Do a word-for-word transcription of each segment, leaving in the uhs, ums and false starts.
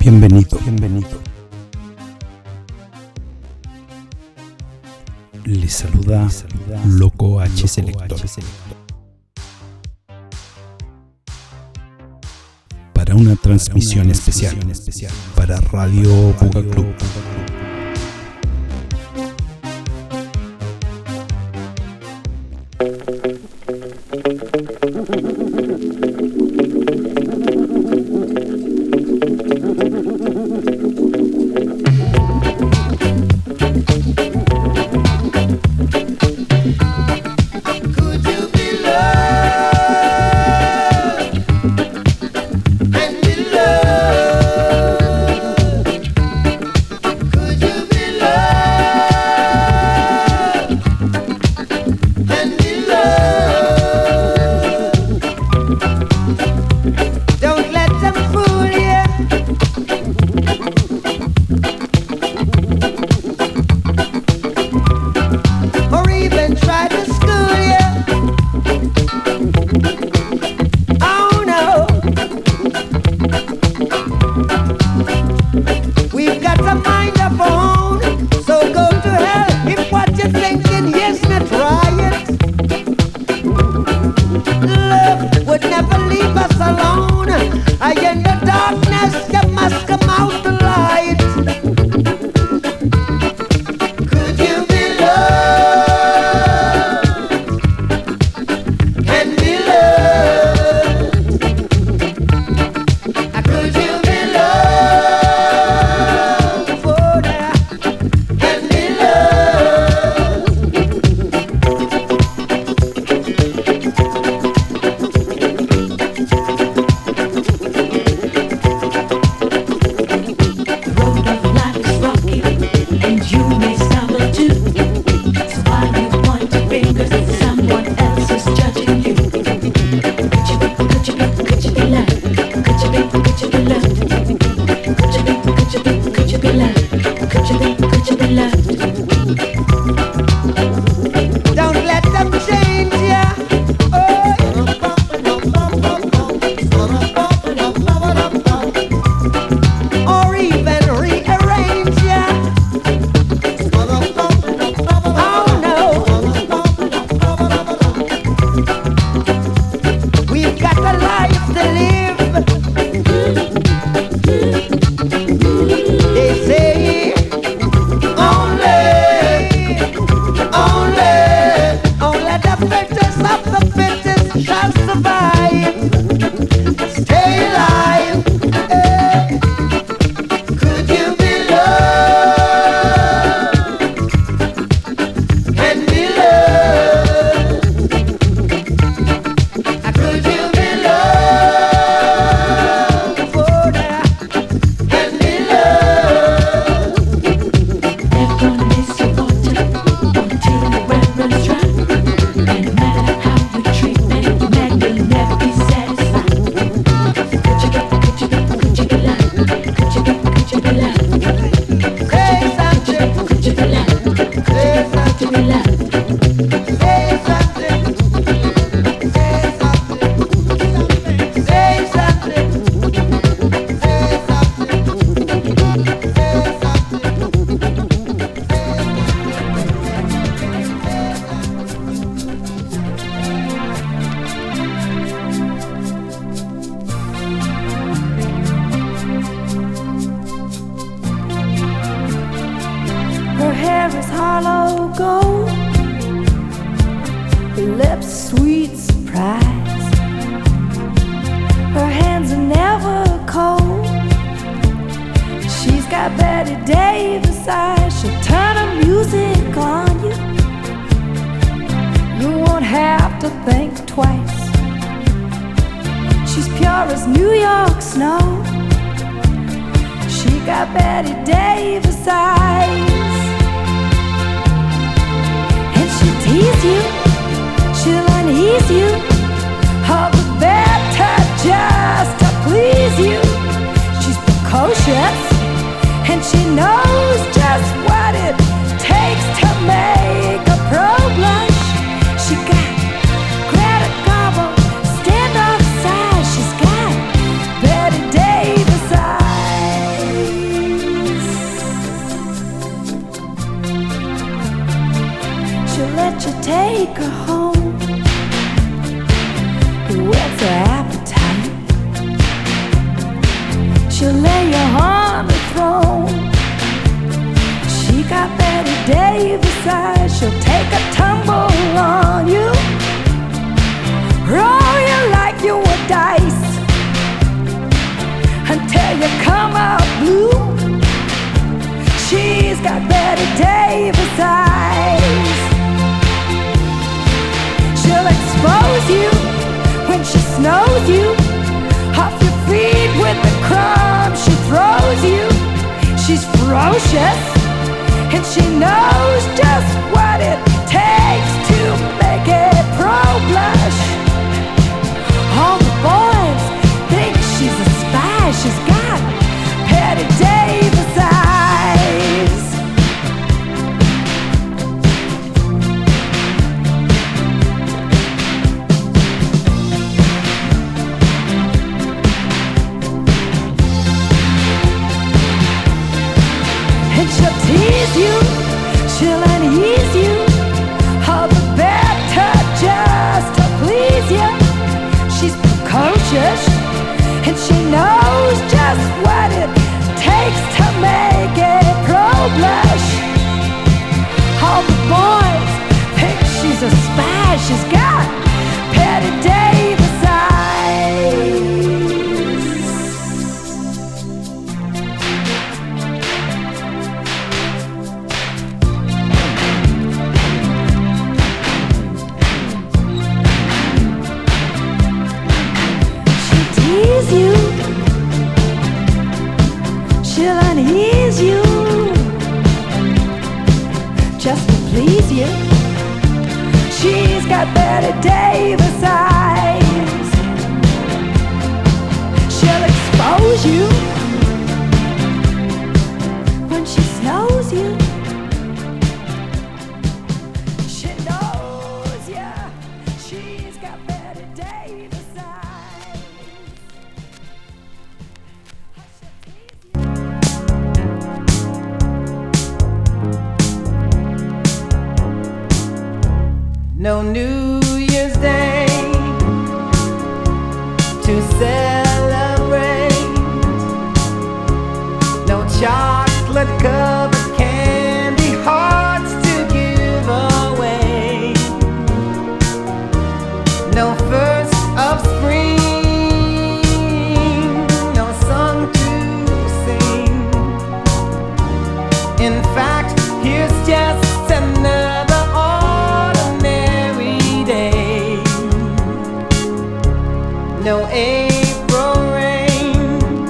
Bienvenido, bienvenido. Les saluda, Les saluda Loco H Selector. Para una transmisión, para una especial, transmisión especial para Radio Buga Club. Stand off side, she's got Betty Davis eyes. She'll let you take her home. Whet's her appetite? She'll lay you on the throne. She got Betty Davis eyes. She'll take a tumble on you, roll you like you were dice until you come out blue. She's got Betty Davis eyes. She'll expose you when she snows you off your feet with the crumbs she throws you. She's ferocious and she knows just what it takes to make a pro blush. All the boys think she's a spy. She's got Betty Davis eyes. And she'll tease you, she'll unease you, all the better just to please you. She's precocious and she knows just what it takes to make a pro blush. All the boys think she's a spy. She's got Betty Davis eyes. She'll tease you, she'll unease you just to please you. She's got Betty Davis eyes. She'll expose you when she snows you. She knows ya. She's got Betty Davis eyes. She'll tease you. No New Year's Day to celebrate, no chocolate covered candy hearts to give away, no first of spring, no song to sing. In fact, here's just another ordinary day. No April rain,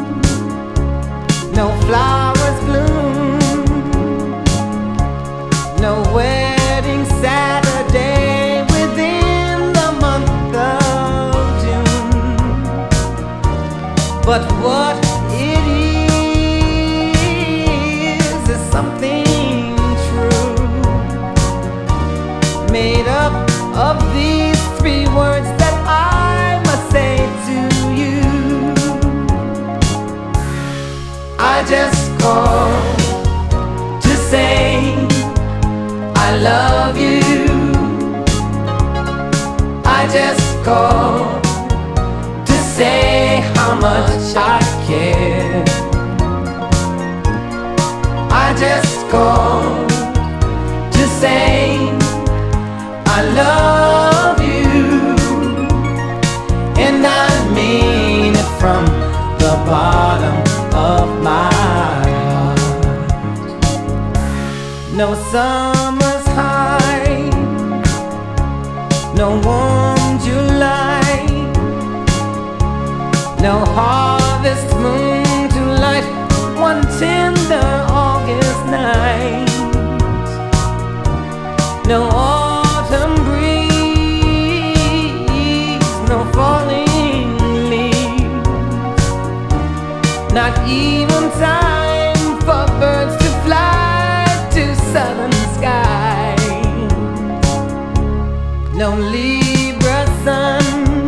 no flowers bloom, no wedding Saturday within the month of June. But what it is is something true, made up of these three words that I must say to you. I just called to say I love you. I just called to say how much I care. I just called to say I love you, and I mean it from the bottom of my heart. No summer's high, no warm July, no harvest moon to light one tender August night, no autumn breeze, no falling leaves, not even time for birds to fly to southern skies, no Libra sun,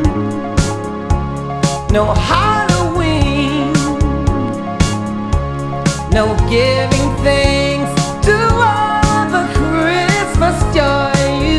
no Halloween, no giving thanks to all the Christmas joy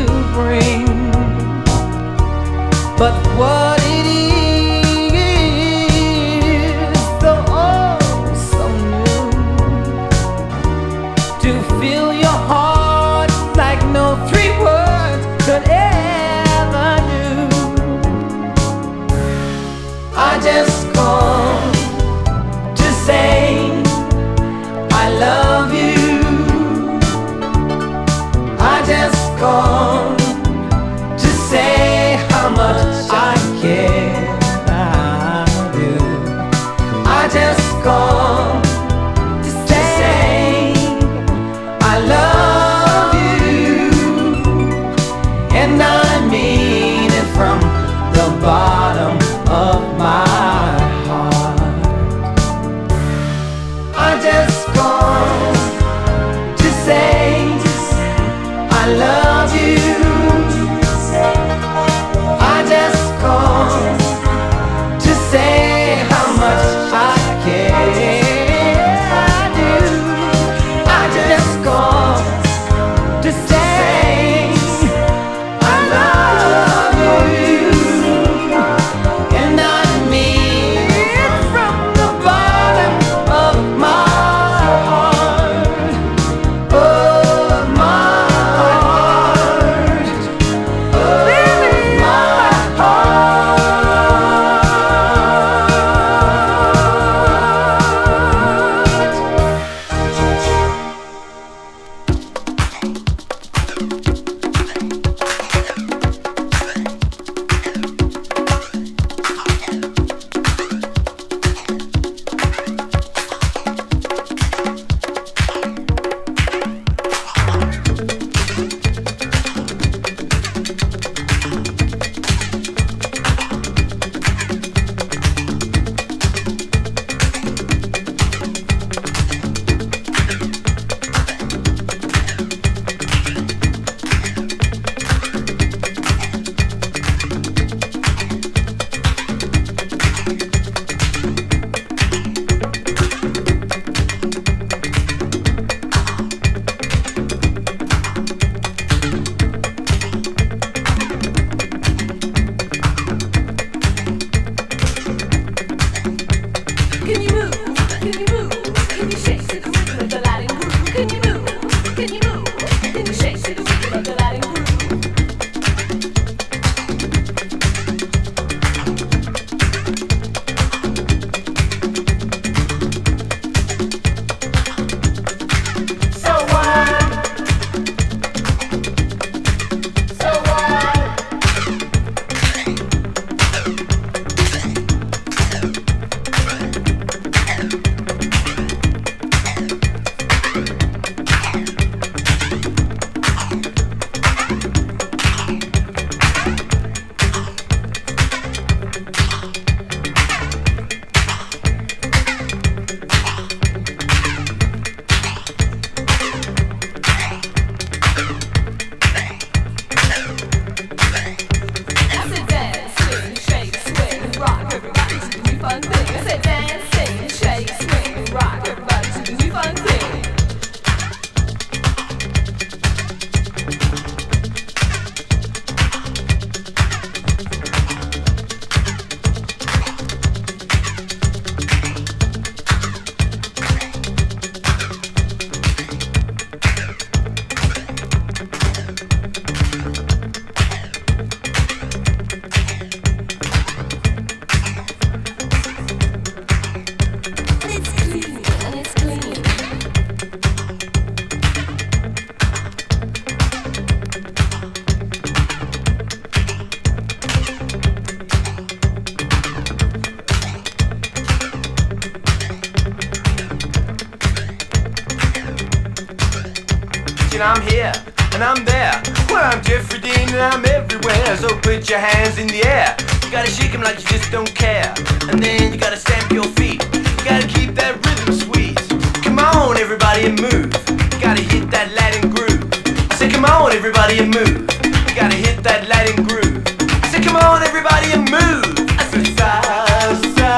and I'm here, and I'm there. Well, I'm Jeffrey Dean and I'm everywhere. So put your hands in the air. You gotta shake 'em like you just don't care. And then you gotta stamp your feet. You gotta keep that rhythm sweet. Come on, everybody, and move. You gotta hit that Latin groove. I say, come on, everybody, and move. You gotta hit that Latin groove. I say, come on, everybody, and move. I said, salsa.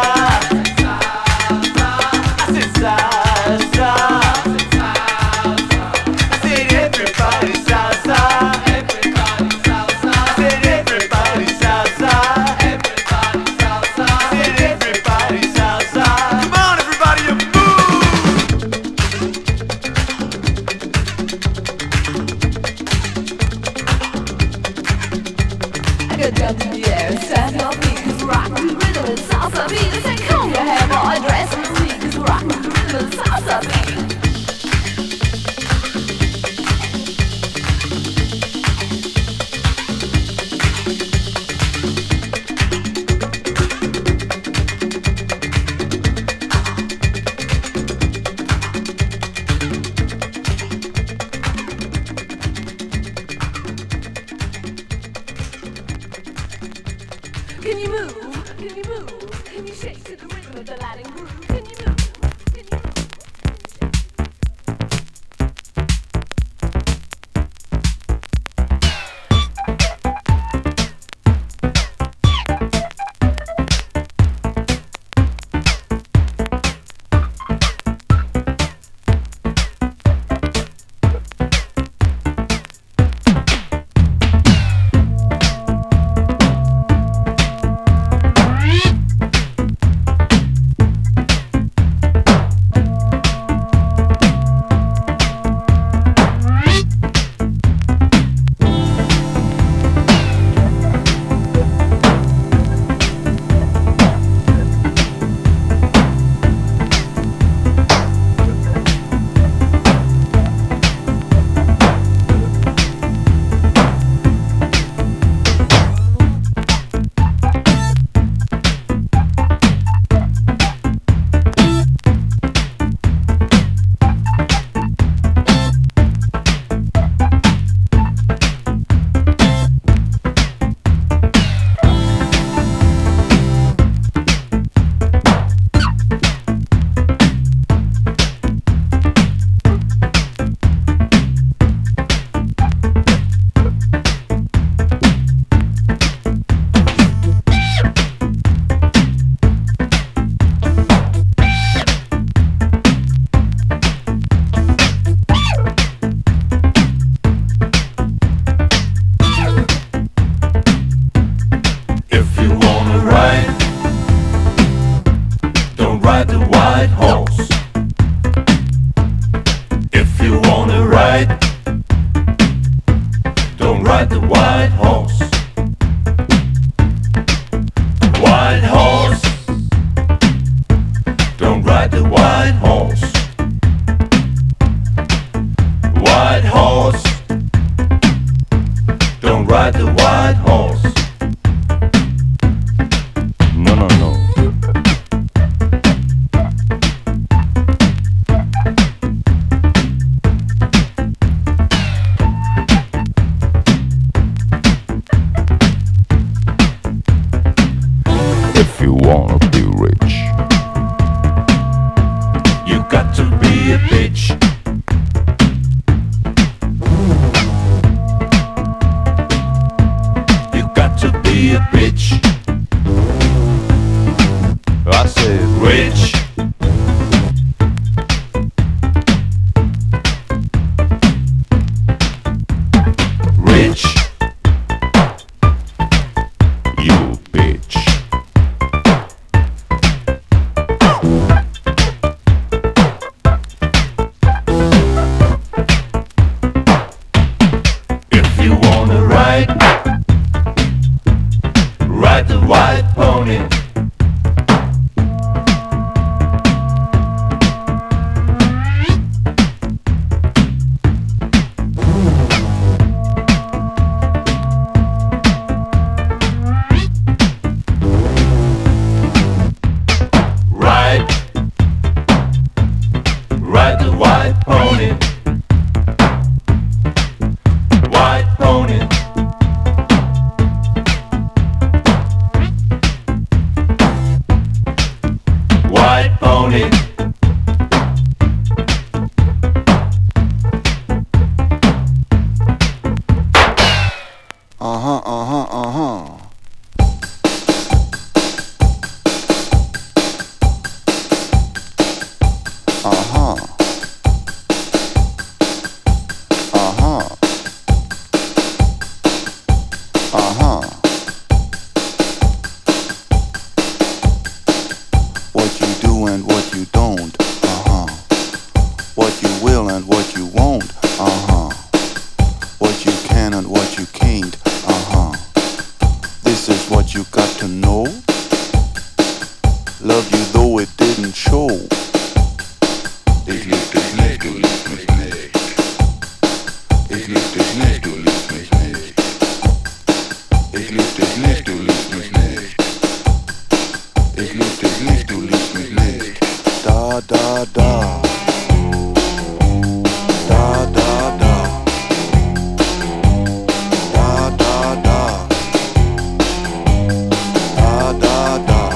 I said, salsa. I said, everybody, salsa. Everybody, salsa. I said, everybody, salsa. Everybody, salsa. I said, everybody, salsa. Come on, everybody, and move. I got jump in the air and stand your feet, 'cause rock to the rhythm and salsa beat. I say, comb your hair, boy, dress in the seat, 'cause rock to the rhythm and salsa beat. Can you move? Can you move? Can you shake to the rhythm of the Latin groove? Can you move? Can you move? Uh-huh. What you do and what you don't. Uh-huh. What you will and what you won't. Uh-huh. What you can and what you can't. Uh-huh. This is what you got to know. Love you though it didn't show. Ich lieb dich nicht, du liebst mich nicht. Ich lieb dich nicht, du liebst mich nicht. Ich lieb dich nicht, du liebst mich nicht. Ich lieb dich nicht, du liebst mich nicht. Da, da, da. Da, da, da. Da, da, da. Da, da, da.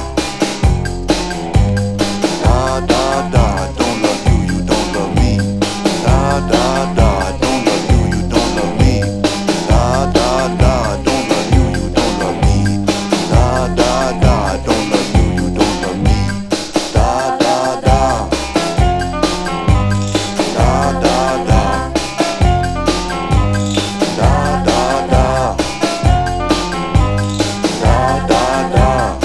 Da, da, da. Don't love you, you don't love me. Da, da, da. Don't love you, you don't love me. Da, da, da. Don't love you, you don't love me. Da, da, da. Don't love you, you don't love me. Da, da, da. Da, da, da. Da, da, da. Da, da, da.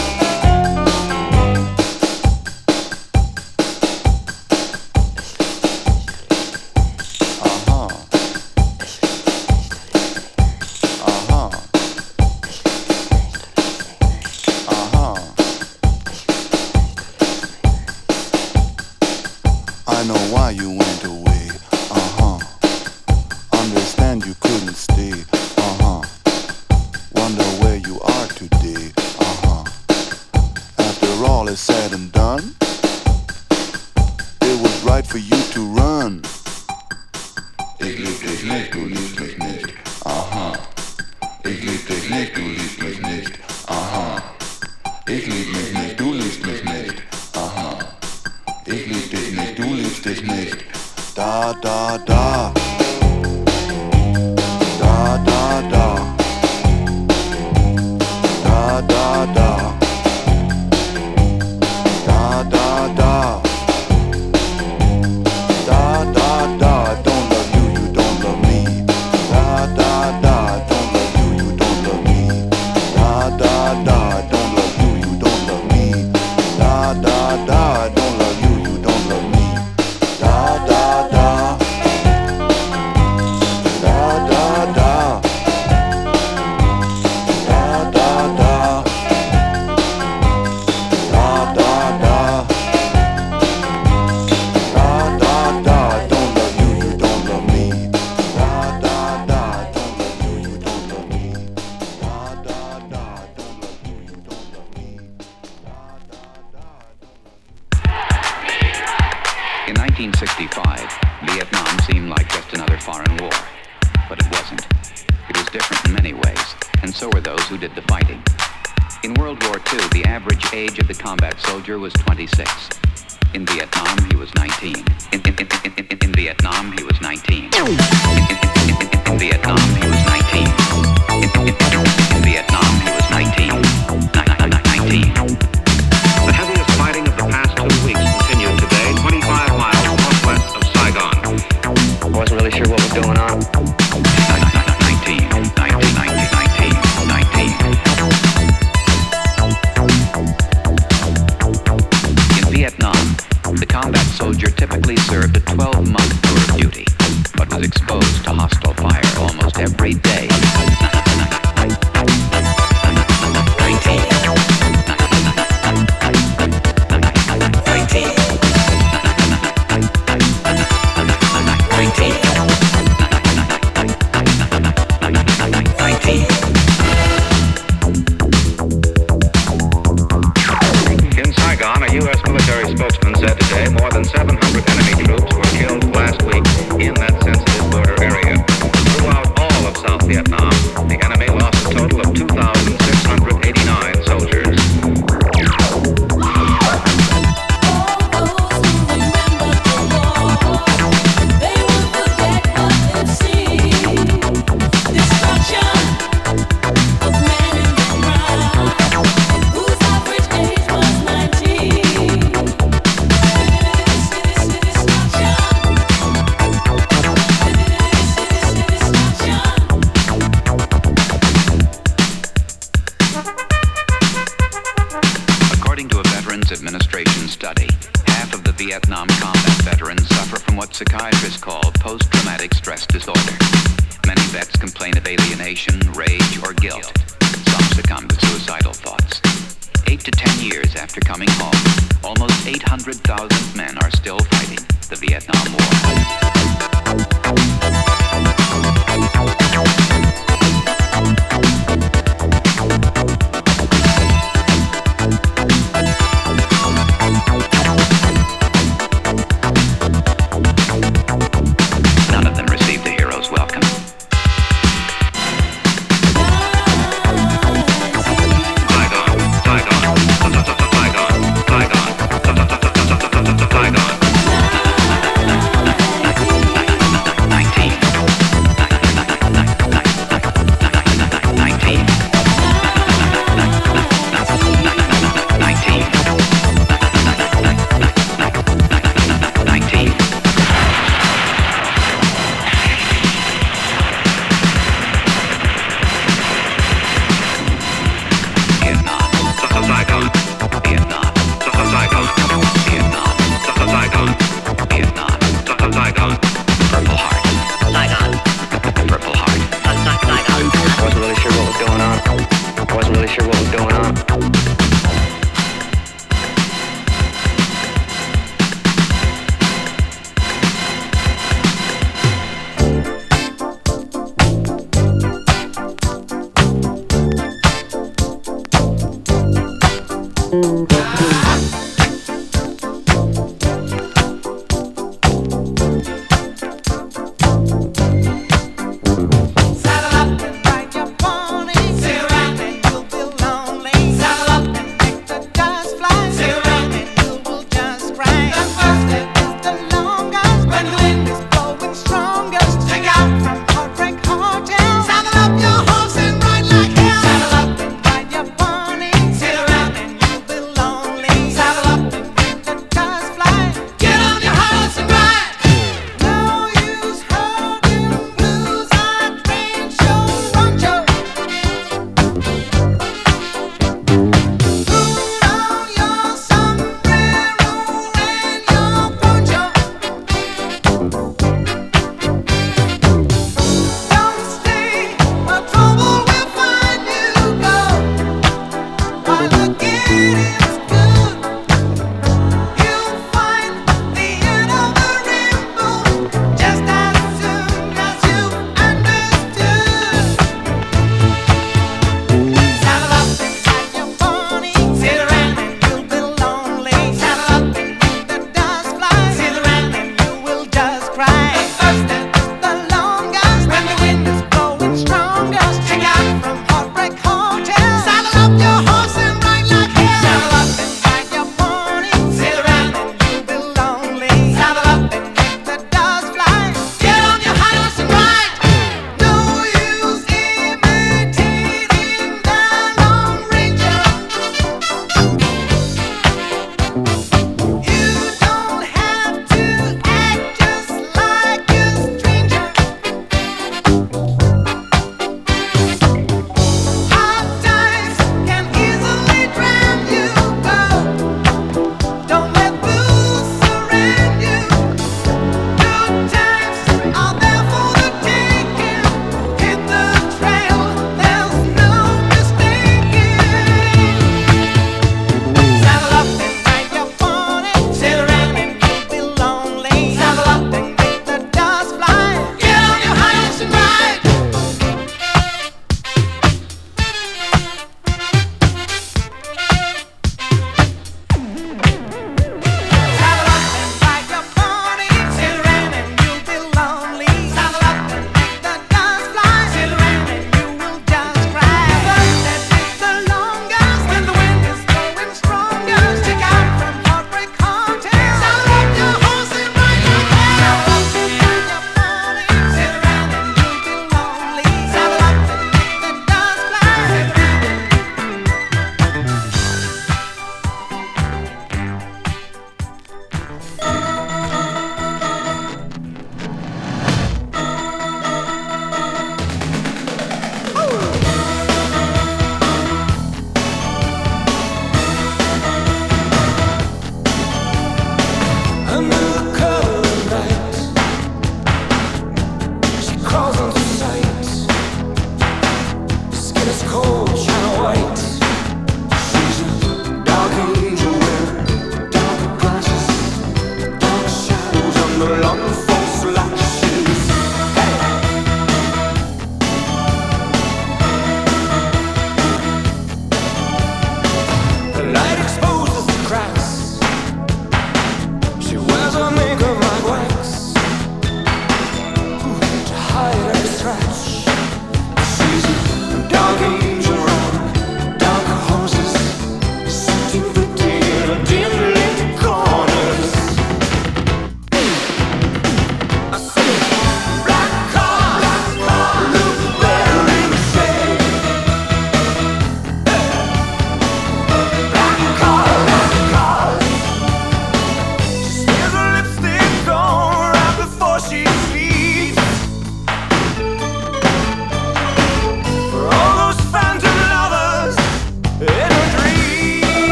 Uh-huh. Uh-huh. Uh-huh. I know why you went away. Uh-huh. Understand you couldn't stay. Uh-huh. Wonder where you are today. Uh-huh. After all is said and done, it was right for you to run. Ich lieb dich nicht, du liebst mich nicht. Aha. Ich lieb dich nicht, du liebst mich nicht. Aha. Ich lieb mich nicht, du liebst mich nicht. Aha. Ich lieb dich nicht, du liebst dich nicht. Da, da, da. Da, da, da. Da, da, da. Da, da, da. Da, da, da. Don't love you, you don't love me. Da, da, da. Don't love you, you don't love me. Da, da, da. Don't love you, you don't love me. Da, da, da. Don't love you, you don't love me. Da, da, da. Da, da, da. Da, da, da. Da, da, da. Da, da, da. Don't love you, you don't love me. Da, da, da. Don't love you, you don't love me. Da, da, da. Don't love you, you don't love me. Da, da, da. In nineteen sixty-five, Vietnam seemed like just another foreign war. But it wasn't. It was different in many ways, and so were those who did the fighting. In World War Two, the average age of the combat soldier was twenty-six. In Vietnam, he was nineteen. In, in, in, in, in, in Vietnam, he was nineteen. In, in, in, in, in Vietnam, he was nineteen. In, in, in, in Vietnam, he was nineteen. nineteen. The heaviest fighting of the past two weeks continued today, twenty-five miles northwest of Saigon. I wasn't really sure what was going on. nineteen, nineteen, nineteen, nineteen, nineteen. In Vietnam, the combat soldier typically served a twelve-month tour of duty, but was exposed to hostile fire almost every day. Vietnam combat veterans suffer from what psychiatrists call post-traumatic stress disorder. Many vets complain of alienation, rage, or guilt. Some succumb to suicidal thoughts. Eight to ten years after coming home, almost eight hundred thousand men are still fighting the Vietnam None of them received the hero's welcome. Saddle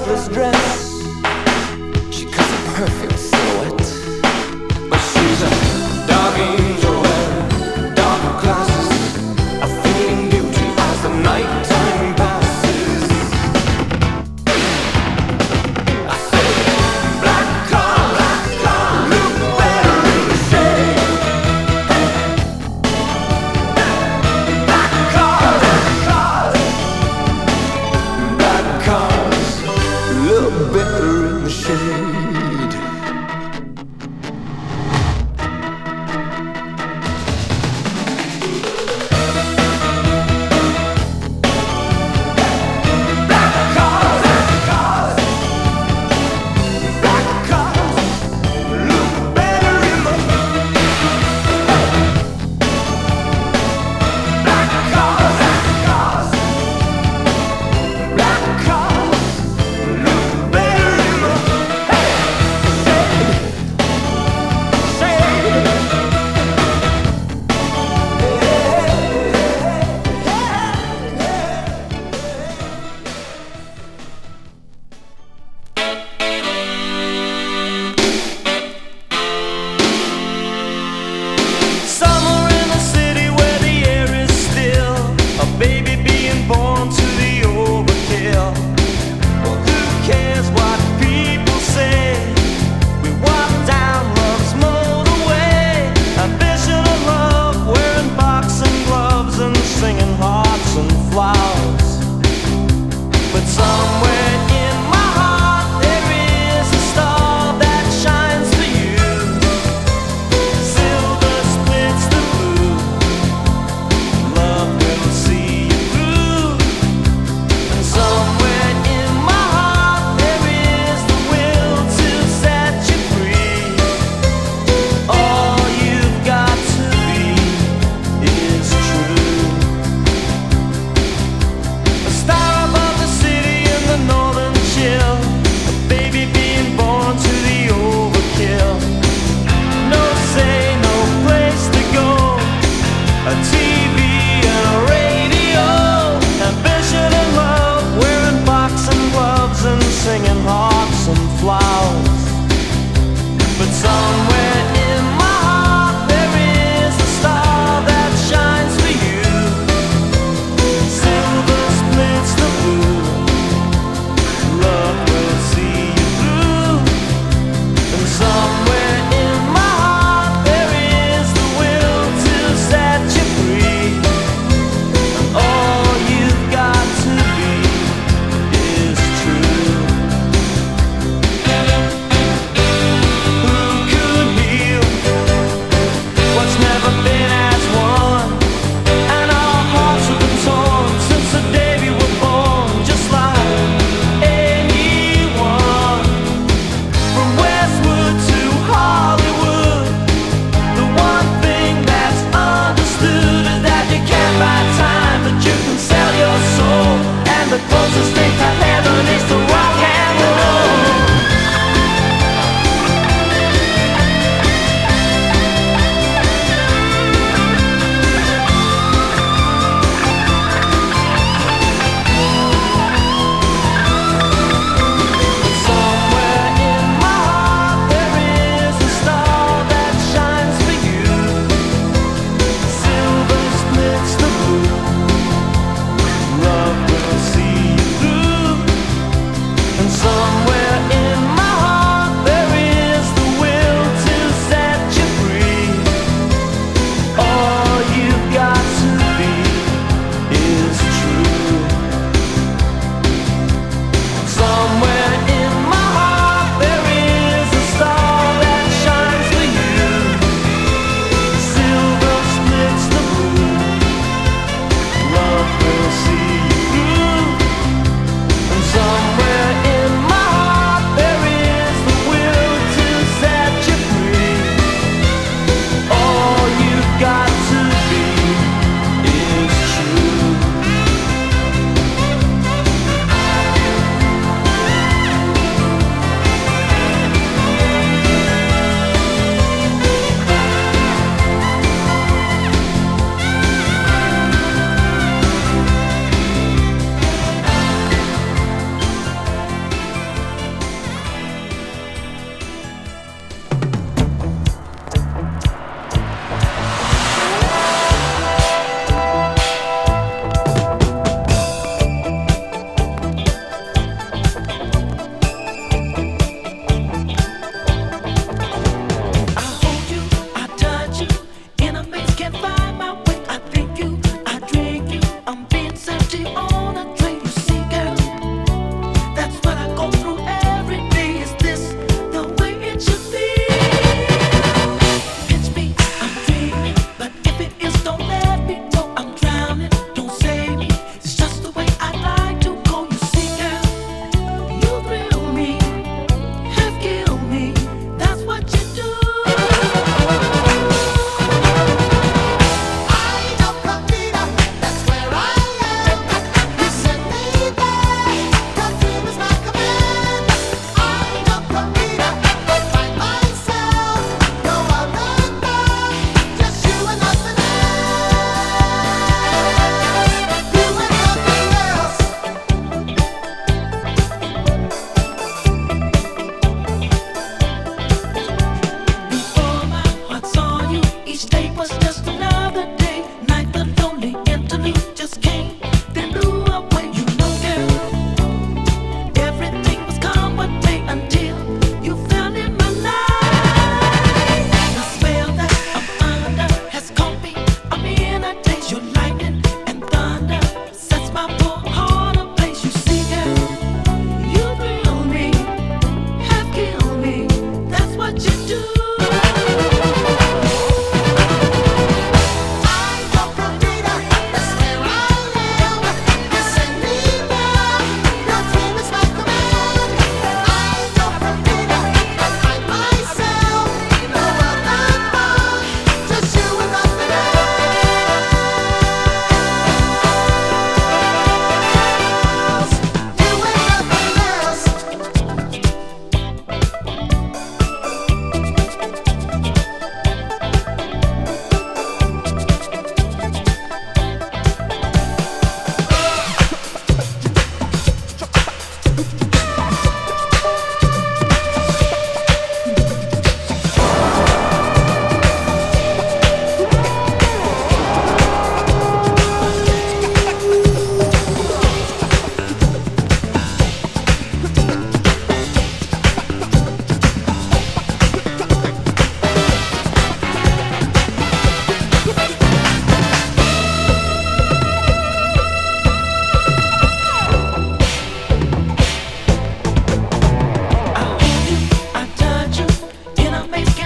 strapless dress. She cuts a perfect silhouette, but she's a dark angel wearing dark glasses, a fading beauty as the nighttime passes. I say, black car, black car, look better in the shade. Black cars, black cars, look better in the shade. Somewhere in the city where the air is still, a baby being born to the overkill. Well, who cares what people say? We walk down love's motorway, a vision of love, wearing boxing gloves and singing hearts and flowers. But somewhere in my heart there is a star that shines for you. Silver splits the blue. Love will see you through. And somewhere in my heart there is the will to set you free. All you've got to be is true. A star above the city in the northern chill, a baby being born to the overkill. No say, no place to go, a T V and a radio, ambition and love, wearing boxing gloves and singing hearts and flowers. But somewhere in my heart there is a star that shines for you. Silver splits the blue. Love will see you through. And somewhere in my heart there is the will to set you free. And all you've got to be is true. Who could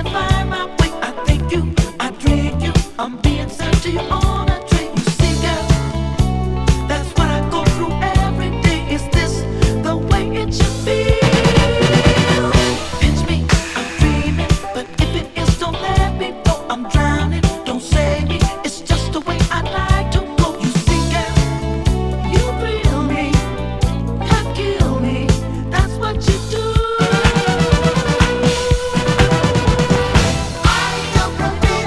Feel me.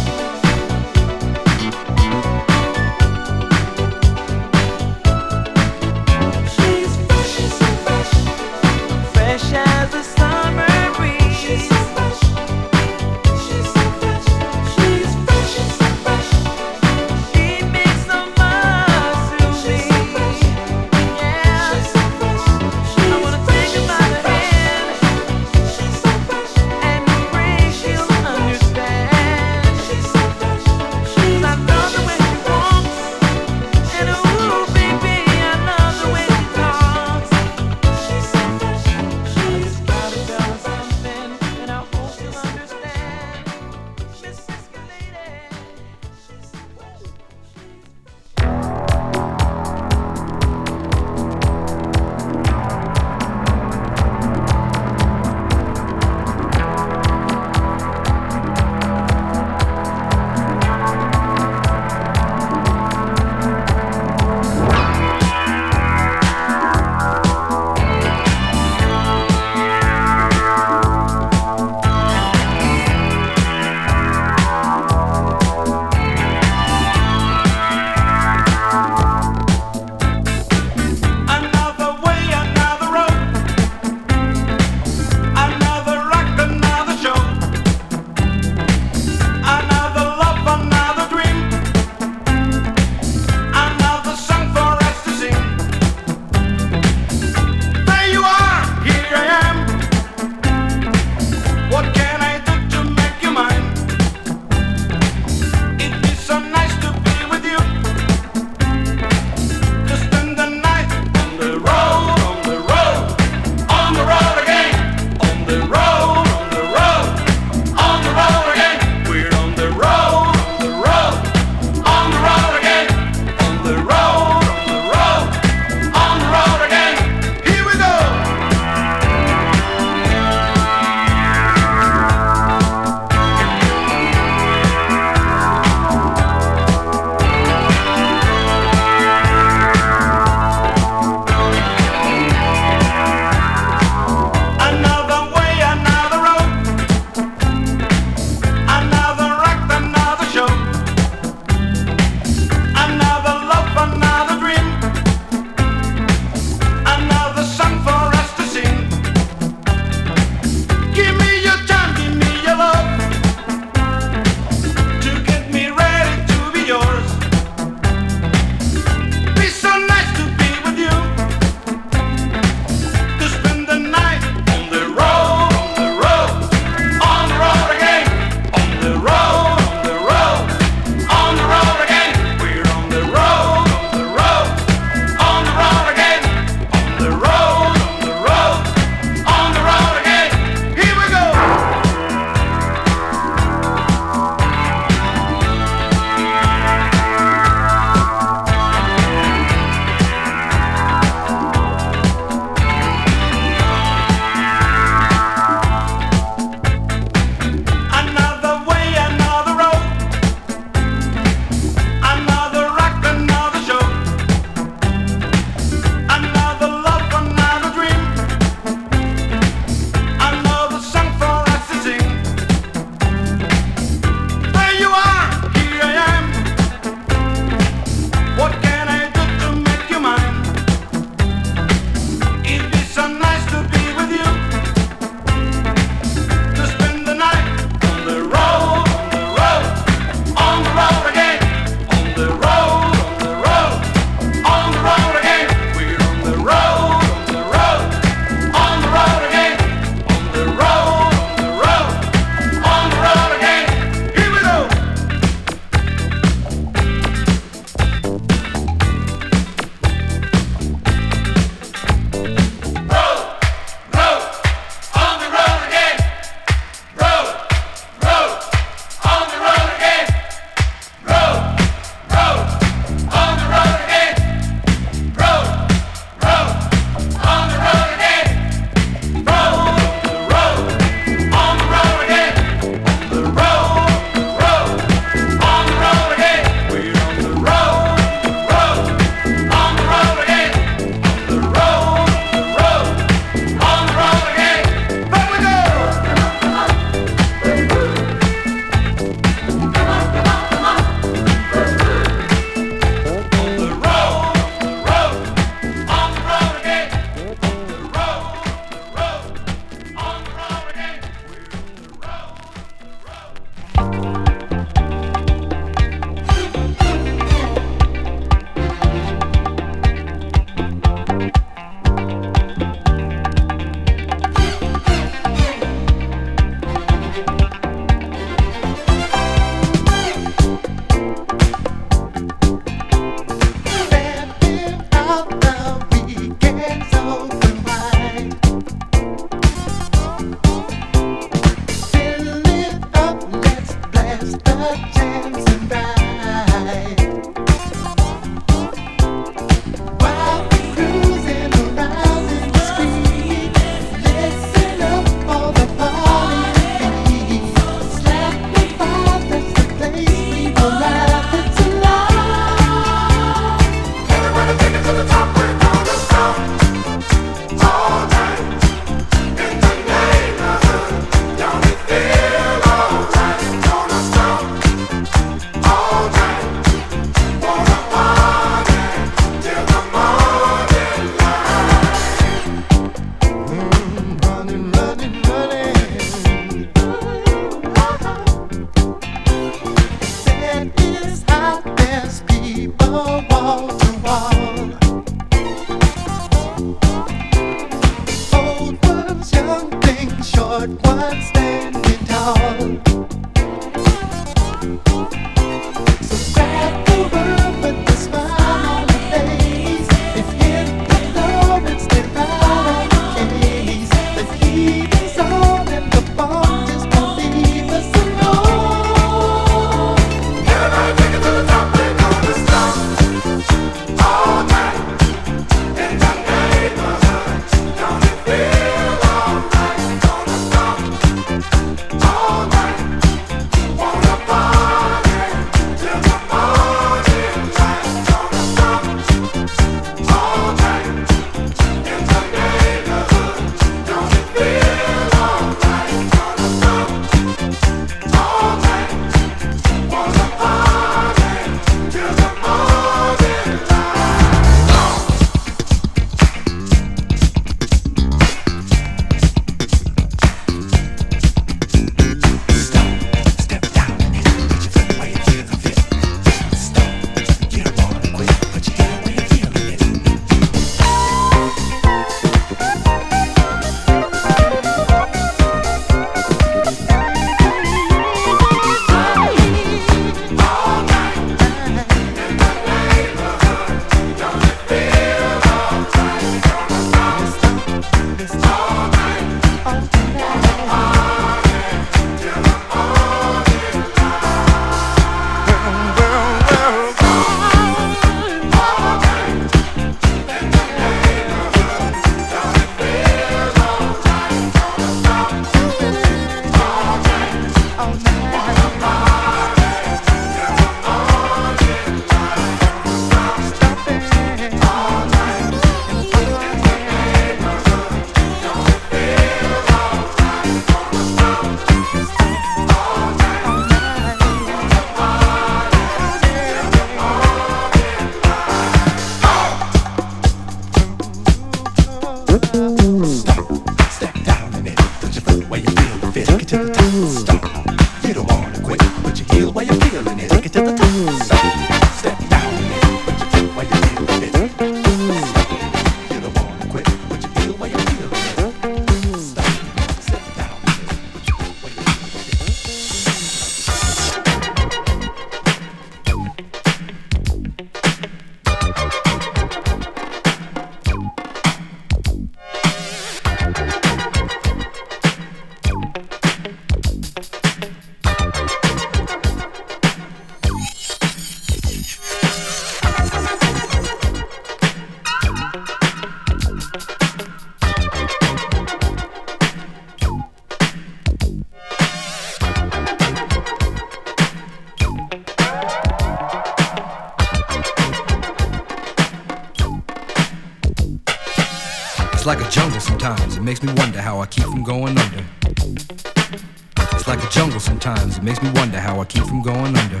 Like a jungle sometimes, it makes me wonder how I keep from going under. It's like a jungle sometimes, it makes me wonder how I keep from going under.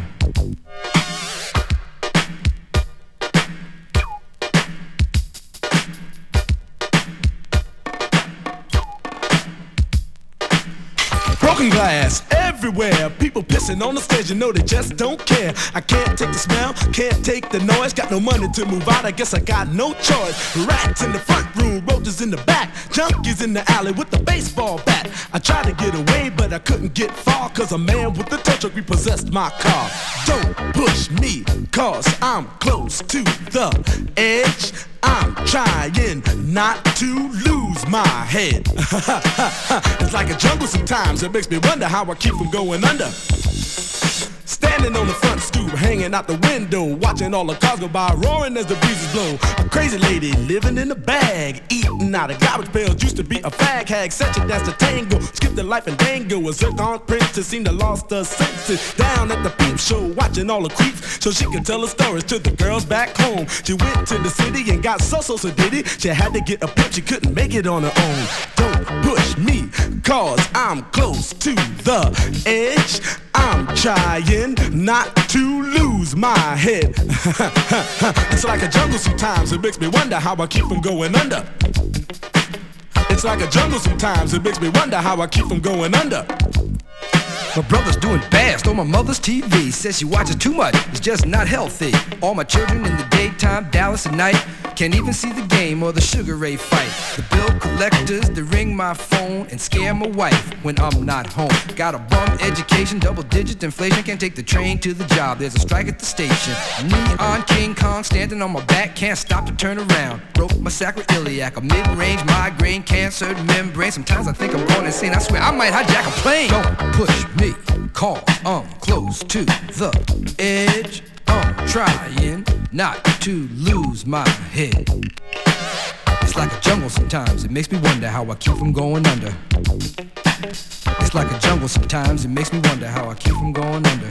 Broken glass everywhere, people pissing on the stage, you know they just don't care. I can't take the smell, can't take the noise, got no money to move out, I guess I got no choice. Rats in the front room, roaches in the back, junkies in the alley with the baseball bat. I tried to get away, but I couldn't get far, cause a man with a tow truck repossessed my car. Don't push me, cause I'm close to the edge. I'm trying not to lose my head. It's like a jungle sometimes, it makes me wonder how I keep from going under. Standing on the front stoop, hanging out the window, watching all the cars go by, roaring as the breezes blow. A crazy lady living in a bag, eating out of garbage pails, used to be a fag hag, such a dance to tango, skipped the life and dango. A zircon princess seemed to lost her senses, down at the peep show, watching all the creeps, so she could tell her stories to the girls back home. She went to the city and got so so so did it. She had to get a pimp, she couldn't make it on her own. Don't push me, cause I'm close to the edge. I'm trying not to lose my head. It's like a jungle sometimes, it makes me wonder how I keep from going under. It's like a jungle sometimes, it makes me wonder how I keep from going under. My brother's doing bad, stole my mother's T V. Says she watches too much, it's just not healthy. All my children in the daytime, Dallas at night. Can't even see the game or the Sugar Ray fight. The bill collectors, they ring my phone and scare my wife when I'm not home. Got a bum education, double digit inflation. Can't take the train to the job, there's a strike at the station. Neon King Kong standing on my back, can't stop to turn around. Broke my sacroiliac, a mid-range migraine, cancer membrane. Sometimes I think I'm going insane, I swear I might hijack a plane. Don't push me, cause I'm close to the edge. I'm trying not to lose my head. It's like a jungle sometimes, it makes me wonder how I keep from going under. It's like a jungle sometimes, it makes me wonder how I keep from going under.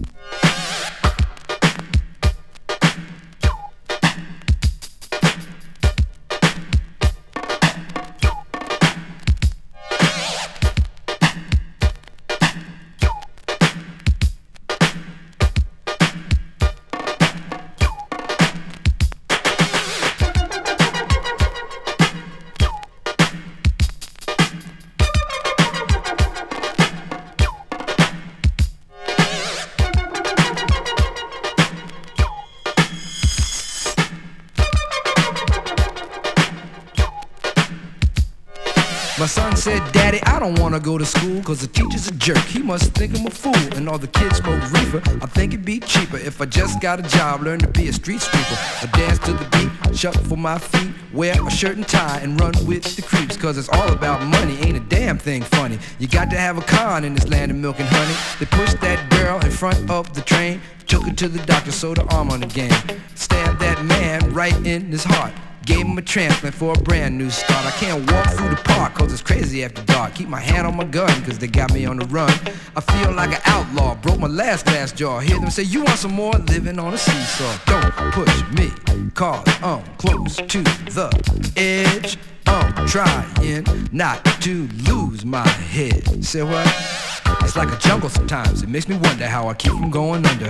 My son said, Daddy, I don't wanna go to school, cause the teacher's a jerk, he must think I'm a fool. And all the kids smoke reefer, I think it'd be cheaper if I just got a job, learn to be a street sweeper. I dance to the beat, shuffle my feet, wear a shirt and tie, and run with the creeps. Cause it's all about money, ain't a damn thing funny. You got to have a con in this land of milk and honey. They pushed that girl in front of the train, took her to the doctor, sewed her arm on again. Stabbed that man right in his heart, gave him a transplant for a brand new start. I can't walk through the park cause it's crazy after dark. Keep my hand on my gun cause they got me on the run. I feel like an outlaw, broke my last glass jaw. Hear them say, you want some more? Living on a seesaw. Don't push me cause I'm close to the edge. I'm trying not to lose my head. Say what? It's like a jungle sometimes, it makes me wonder how I keep from going under.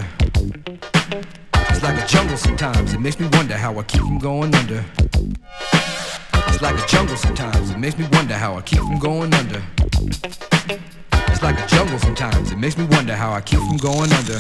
It's like a jungle sometimes, it makes me wonder how I keep from going under. It's like a jungle sometimes, it makes me wonder how I keep from going under. It's like a jungle sometimes, it makes me wonder how I keep from going under.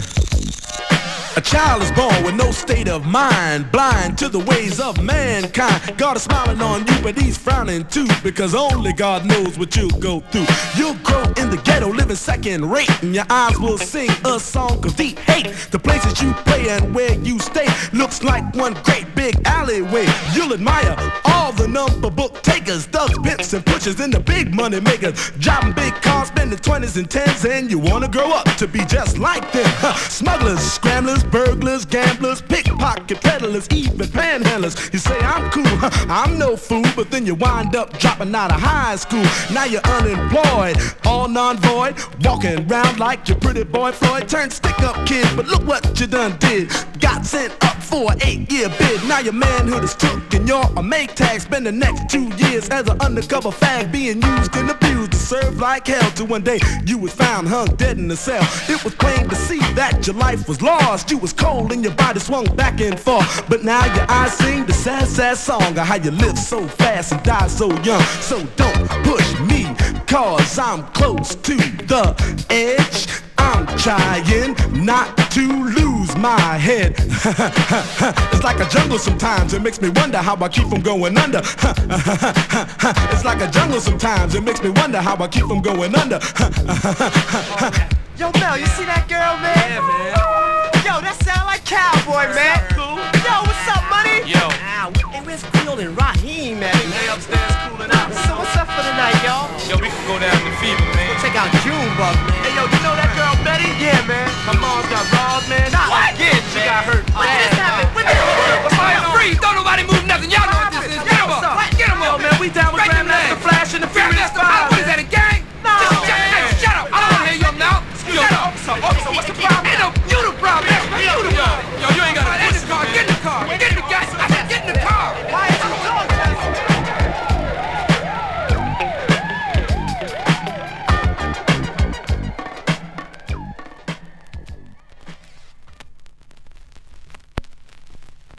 A child is born with no state of mind, blind to the ways of mankind. God is smiling on you, but he's frowning too, because only God knows what you'll go through. You'll grow in the ghetto, living second rate, and your eyes will sing a song of deep hate. The places you play and where you stay looks like one great big big alleyway. You'll admire all the number book takers, thugs, pimps, and pushers, and the big money makers. Driving big cars, spending twenties and tens, and you wanna grow up to be just like them. Huh. Smugglers, scramblers, burglars, gamblers, pickpocket peddlers, even panhandlers. You say I'm cool, huh, I'm no fool, but then you wind up dropping out of high school. Now you're unemployed, all non-void, walking around like your pretty boy Floyd. Turned stick-up kid, but look what you done did. Got sent up for an eight-year bid. Now your manhood is took and you're a make tag. Spend the next two years as an undercover fag, being used and abused to serve like hell. Till one day you was found hung dead in the cell. It was plain to see that your life was lost. You was cold and your body swung back and forth. But now your eyes sing the sad, sad song of how you live so fast and die so young. So don't push me, cause I'm close to the edge. I'm trying not to lose my head. It's like a jungle sometimes, it makes me wonder how I keep from going under. It's like a jungle sometimes, it makes me wonder how I keep from going under. Yo, Mel, you see that girl, man? Yeah, man. Yo, that sound like Cowboy, man. Cool. Yo, what's up, money? Yo. Ah, hey, where's Field and Raheem, man? They upstairs cooling out. So what's up for the night, y'all? Yo, we can go down to Fever, man. Check out Junebug, man. Hey, yo, you know that girl Betty? Yeah, man. My mom's